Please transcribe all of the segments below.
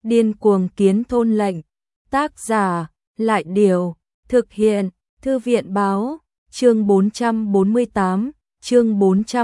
Điên cuồng kiến thôn lệnh. Tác giả, Lại Điều. Thực hiện, Thư viện Báo. Chương 448, chương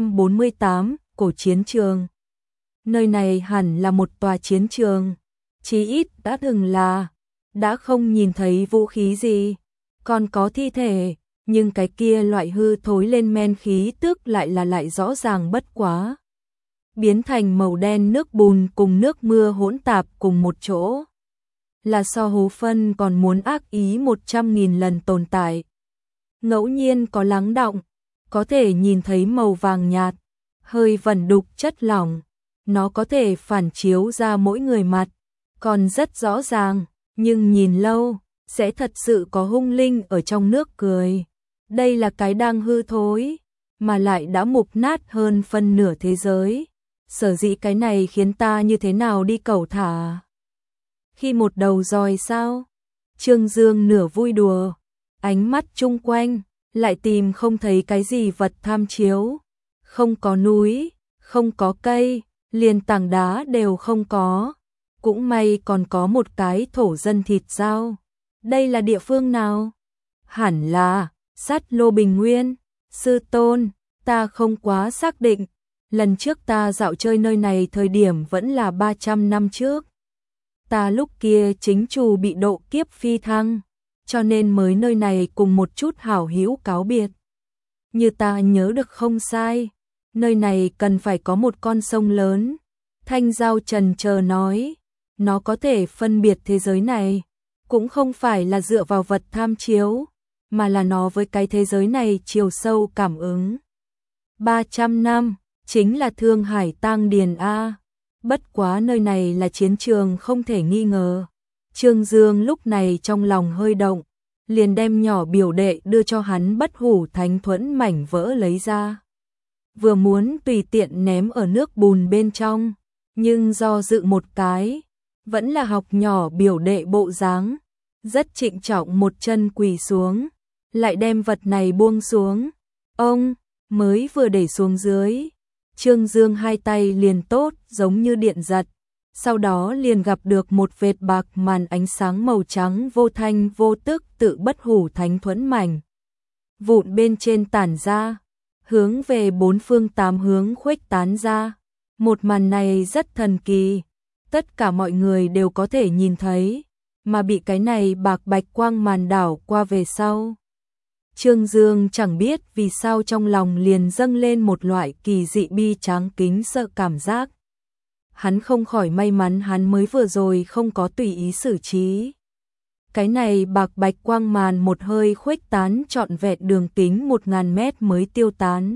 448, cổ chiến trường. Nơi này hẳn là một tòa chiến trường. Chí ít đã từng là. Đã không nhìn thấy vũ khí gì. Còn có thi thể. Nhưng cái kia loại hư thối lên men khí tức lại rõ ràng bất quá. Biến thành màu đen nước bùn cùng nước mưa hỗn tạp cùng một chỗ. Là so hố phân còn muốn ác ý 100.000 lần tồn tại. Ngẫu nhiên có lắng đọng, có thể nhìn thấy màu vàng nhạt, hơi vẩn đục chất lỏng. Nó có thể phản chiếu ra mỗi người mặt, còn rất rõ ràng, nhưng nhìn lâu, sẽ thật sự có hung linh ở trong nước cười. Đây là cái đang hư thối, mà lại đã mục nát hơn phân nửa thế giới. Sở dĩ cái này khiến ta như thế nào đi cẩu thả. Khi một đầu dòi sao? Trương Dương nửa vui đùa, ánh mắt chung quanh, lại tìm không thấy cái gì vật tham chiếu. Không có núi, không có cây, liền tảng đá đều không có. Cũng may còn có một cái thổ dân thịt dao. Đây là địa phương nào? Hẳn là Sát Lô Bình Nguyên. Sư tôn, ta không quá xác định. Lần trước ta dạo chơi nơi này thời điểm vẫn là 300 năm trước. Ta lúc kia chính chủ bị độ kiếp phi thăng, cho nên mới nơi này cùng một chút hảo hữu cáo biệt. Như ta nhớ được không sai, nơi này cần phải có một con sông lớn. Thanh Giao chần chờ nói, nó có thể phân biệt thế giới này, cũng không phải là dựa vào vật tham chiếu, mà là nó với cái thế giới này chiều sâu cảm ứng. 300 năm, chính là Thương Hải Tang Điền A. Bất quá nơi này là chiến trường không thể nghi ngờ. Trương Dương lúc này trong lòng hơi động, liền đem nhỏ biểu đệ đưa cho hắn Bất Hủ Thánh Thuẫn mảnh vỡ lấy ra. Vừa muốn tùy tiện ném ở nước bùn bên trong, nhưng do dự một cái, vẫn là học nhỏ biểu đệ bộ dáng, rất trịnh trọng một chân quỳ xuống, lại đem vật này buông xuống. Ông mới vừa để xuống dưới, Trương Dương hai tay liền tốt giống như điện giật, sau đó liền gặp được một vệt bạc màn ánh sáng màu trắng vô thanh vô tức tự Bất Hủ Thánh Thuẫn mảnh vụn bên trên tản ra, hướng về bốn phương tám hướng khuếch tán ra. Một màn này rất thần kỳ, tất cả mọi người đều có thể nhìn thấy, mà bị cái này bạc bạch quang màn đảo qua về sau. Trương Dương chẳng biết vì sao trong lòng liền dâng lên một loại kỳ dị bi tráng kính sợ cảm giác. Hắn không khỏi may mắn hắn mới vừa rồi không có tùy ý xử trí. Cái này bạc bạch quang màn một hơi khuếch tán trọn vẹn đường kính 1000 mét mới tiêu tán.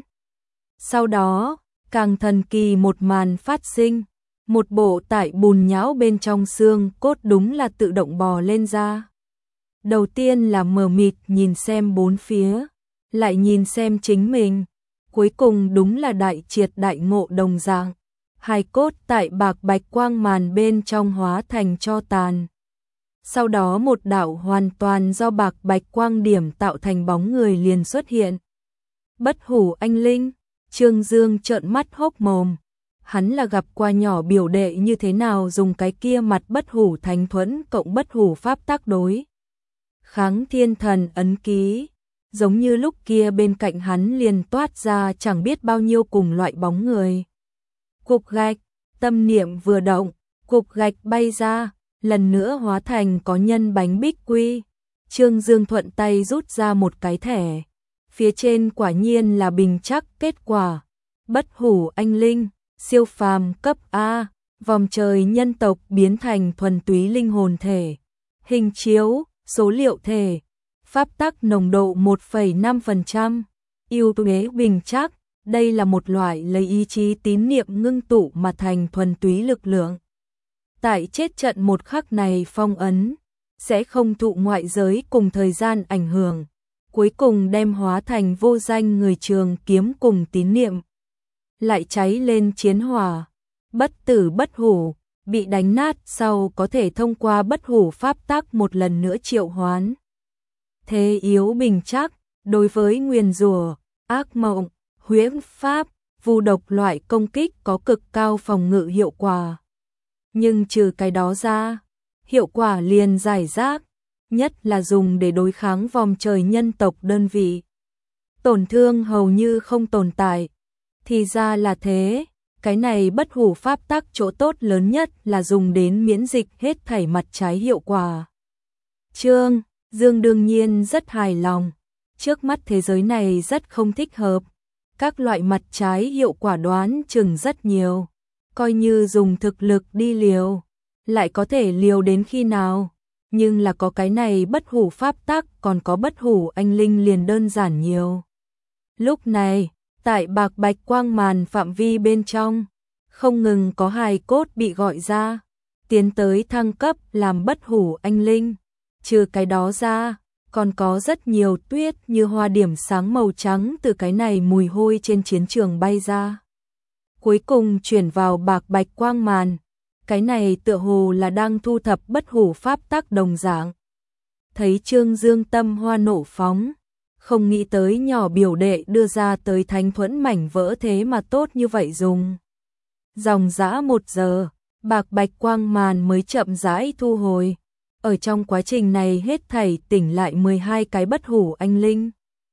Sau đó, càng thần kỳ một màn phát sinh, một bộ tại bùn nhão bên trong xương cốt đúng là tự động bò lên ra. Đầu tiên là mờ mịt nhìn xem bốn phía, lại nhìn xem chính mình, cuối cùng đúng là đại triệt đại ngộ đồng dạng. Hài cốt tại bạc bạch quang màn bên trong hóa thành tro tàn. Sau đó một đạo hoàn toàn do bạc bạch quang điểm tạo thành bóng người liền xuất hiện. Bất Hủ anh linh. Trương Dương trợn mắt hốc mồm. Hắn là gặp qua nhỏ biểu đệ như thế nào dùng cái kia mặt Bất Hủ Thánh Thuẫn cộng Bất Hủ Pháp tác đối kháng thiên thần ấn ký, giống như lúc kia bên cạnh hắn liền toát ra chẳng biết bao nhiêu cùng loại bóng người. Cục gạch, tâm niệm vừa động, cục gạch bay ra, lần nữa hóa thành có nhân bánh bích quy. Trương Dương thuận tay rút ra một cái thẻ, phía trên quả nhiên là bình chắc kết quả. Bất Hủ anh linh, siêu phàm cấp A, vòng trời nhân tộc biến thành thuần túy linh hồn thể, hình chiếu, số liệu thể, pháp tắc nồng độ 1,5%, ưu đế bình chắc. Đây là một loại lấy ý chí tín niệm ngưng tụ mà thành thuần túy lực lượng. Tại chết trận một khắc này phong ấn, sẽ không thụ ngoại giới cùng thời gian ảnh hưởng, cuối cùng đem hóa thành vô danh người trường kiếm cùng tín niệm. Lại cháy lên chiến hỏa, bất tử bất hủ, bị đánh nát sau có thể thông qua Bất Hủ Pháp tắc một lần nữa triệu hoán. Thế yếu bình chắc, đối với nguyền rủa, ác mộng, huyễn pháp, vu độc loại công kích có cực cao phòng ngự hiệu quả. Nhưng trừ cái đó ra, hiệu quả liền giải rác, nhất là dùng để đối kháng vòm trời nhân tộc đơn vị. Tổn thương hầu như không tồn tại. Thì ra là thế, cái này bất hủ pháp tắc chỗ tốt lớn nhất là dùng đến miễn dịch hết thảy mặt trái hiệu quả. Trương Dương đương nhiên rất hài lòng, trước mắt thế giới này rất không thích hợp, các loại mặt trái hiệu quả đoán chừng rất nhiều, coi như dùng thực lực đi liều, lại có thể liều đến khi nào, nhưng là có cái này bất hủ pháp tắc còn có bất hủ anh linh liền đơn giản nhiều. Lúc này, tại bạc bạch quang màn phạm vi bên trong, không ngừng có hài cốt bị gọi ra, tiến tới thăng cấp làm bất hủ anh linh. Trừ cái đó ra, còn có rất nhiều tuyết như hoa điểm sáng màu trắng từ cái này mùi hôi trên chiến trường bay ra. Cuối cùng chuyển vào bạc bạch quang màn, cái này tựa hồ là đang thu thập bất hủ pháp tắc đồng dạng. Thấy Trương Dương tâm hoa nổ phóng, không nghĩ tới nhỏ biểu đệ đưa ra tới thánh thuẫn mảnh vỡ thế mà tốt như vậy dùng. Dòng dã 1 giờ, bạc bạch quang màn mới chậm rãi thu hồi. Ở trong quá trình này hết thảy tỉnh lại 12 cái bất hủ anh linh.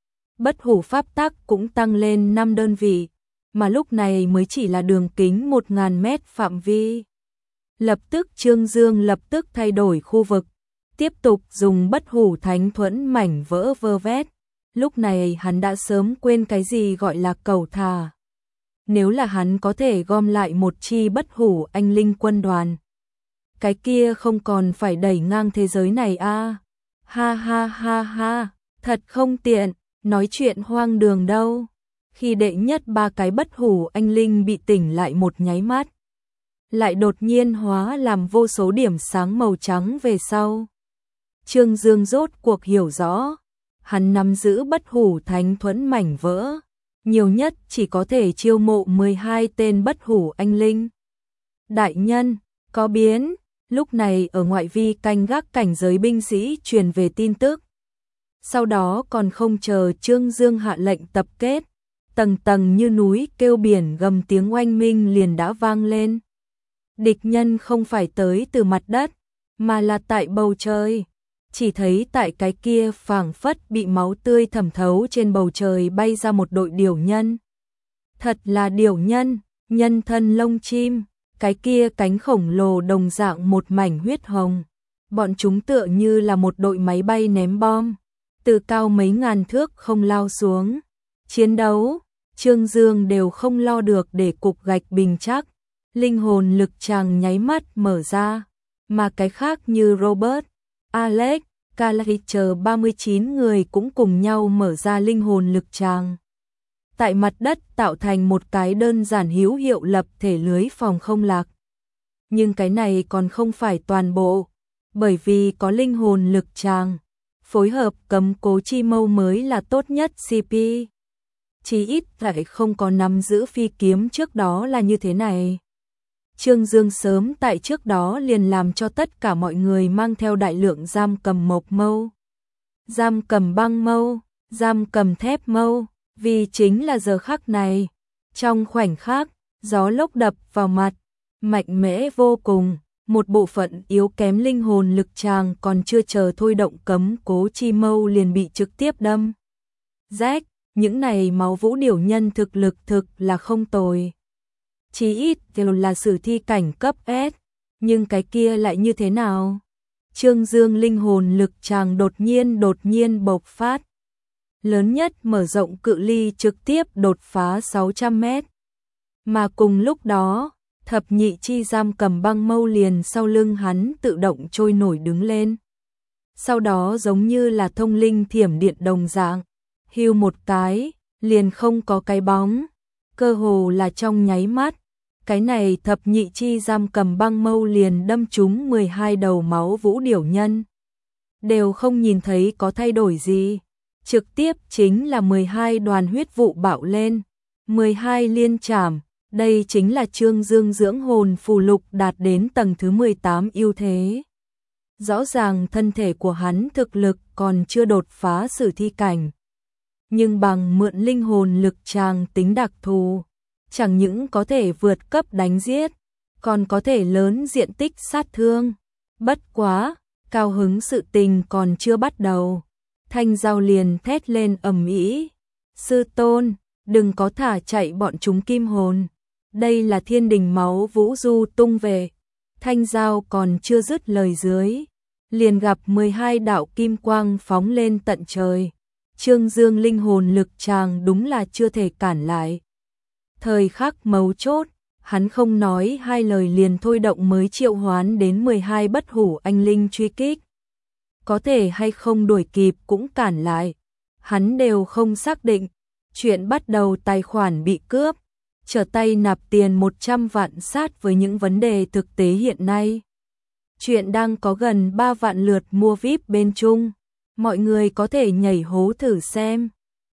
Bất hủ pháp tắc cũng tăng lên 5 đơn vị, mà lúc này mới chỉ là đường kính 1000 mét phạm vi. Lập tức Trương Dương lập tức thay đổi khu vực, tiếp tục dùng bất hủ thánh thuẫn mảnh vỡ vơ vét. Lúc này hắn đã sớm quên cái gì gọi là cầu thả. Nếu là hắn có thể gom lại một chi bất hủ anh linh quân đoàn, cái kia không còn phải đẩy ngang thế giới này a. Ha ha ha ha, thật không tiện, nói chuyện hoang đường đâu. Khi đệ nhất 3 cái bất hủ anh linh bị tỉnh lại một nháy mắt, lại đột nhiên hóa làm vô số điểm sáng màu trắng về sau. Trương Dương rốt cuộc hiểu rõ, hắn nắm giữ bất hủ thánh thuẫn mảnh vỡ, nhiều nhất chỉ có thể chiêu mộ 12 tên bất hủ anh linh. Đại nhân, có biến. Lúc này ở ngoại vi canh gác cảnh giới binh sĩ truyền về tin tức. Sau đó còn không chờ Trương Dương hạ lệnh tập kết, tầng tầng như núi kêu biển gầm tiếng oanh minh liền đã vang lên. Địch nhân không phải tới từ mặt đất, mà là tại bầu trời. Chỉ thấy tại cái kia phảng phất bị máu tươi thẩm thấu trên bầu trời bay ra một đội điểu nhân. Thật là điểu nhân, nhân thân lông chim. Cái kia cánh khổng lồ đồng dạng một mảnh huyết hồng. Bọn chúng tựa như là một đội máy bay ném bom, từ cao mấy ngàn thước không lao xuống. Chiến đấu, Trương Dương đều không lo được để cục gạch bình chắc. Linh hồn lực tràng nháy mắt mở ra, mà cái khác như Robert, Alex, Calais chờ 39 người cũng cùng nhau mở ra linh hồn lực tràng. Tại mặt đất tạo thành một cái đơn giản hữu hiệu lập thể lưới phòng không lạc. Nhưng cái này còn không phải toàn bộ, bởi vì có linh hồn lực tràng, phối hợp cấm cố chi mâu mới là tốt nhất CP. Chỉ ít lại không có nắm giữ phi kiếm trước đó là như thế này. Trương Dương sớm tại trước đó liền làm cho tất cả mọi người mang theo đại lượng giam cầm mộc mâu, giam cầm băng mâu, giam cầm thép mâu. Vì chính là giờ khắc này, trong khoảnh khắc, gió lốc đập vào mặt, mạnh mẽ vô cùng, một bộ phận yếu kém linh hồn lực tràng còn chưa chờ thôi động cấm cố chi mâu liền bị trực tiếp đâm. Rách, những này máu vũ điểu nhân thực lực thực là không tồi. Chí ít đều là sử thi cảnh cấp S, nhưng cái kia lại như thế nào? Trương Dương linh hồn lực tràng đột nhiên bộc phát. Lớn nhất mở rộng cự ly trực tiếp đột phá 600 mét. Mà cùng lúc đó, thập nhị chi giam cầm băng mâu liền sau lưng hắn tự động trôi nổi đứng lên. Sau đó giống như là thông linh thiểm điện đồng dạng, hưu một cái, liền không có cái bóng, cơ hồ là trong nháy mắt. Cái này thập nhị chi giam cầm băng mâu liền đâm trúng 12 đầu máu vũ điểu nhân. Đều không nhìn thấy có thay đổi gì. Trực tiếp chính là 12 đoàn huyết vụ bạo lên, 12 liên trảm, đây chính là Trương Dương dưỡng hồn phù lục đạt đến tầng thứ 18 ưu thế. Rõ ràng thân thể của hắn thực lực còn chưa đột phá sử thi cảnh, nhưng bằng mượn linh hồn lực tràng tính đặc thù, chẳng những có thể vượt cấp đánh giết, còn có thể lớn diện tích sát thương. Bất quá, cao hứng sự tình còn chưa bắt đầu. Thanh Giao liền thét lên ầm ĩ. Sư tôn, đừng có thả chạy bọn chúng kim hồn. Đây là thiên đình máu vũ du tung về. Thanh Giao còn chưa dứt lời dưới, liền gặp 12 đạo kim quang phóng lên tận trời. Trương Dương linh hồn lực chàng đúng là chưa thể cản lại. Thời khắc mấu chốt, hắn không nói hai lời liền thôi động mới triệu hoán đến 12 bất hủ anh linh truy kích. Có thể hay không đuổi kịp cũng cản lại, hắn đều không xác định. Chuyện bắt đầu tài khoản bị cướp, trở tay nạp tiền 100 vạn sát với những vấn đề thực tế hiện nay. Chuyện đang có gần 3 vạn lượt mua VIP bên Trung, mọi người có thể nhảy hố thử xem.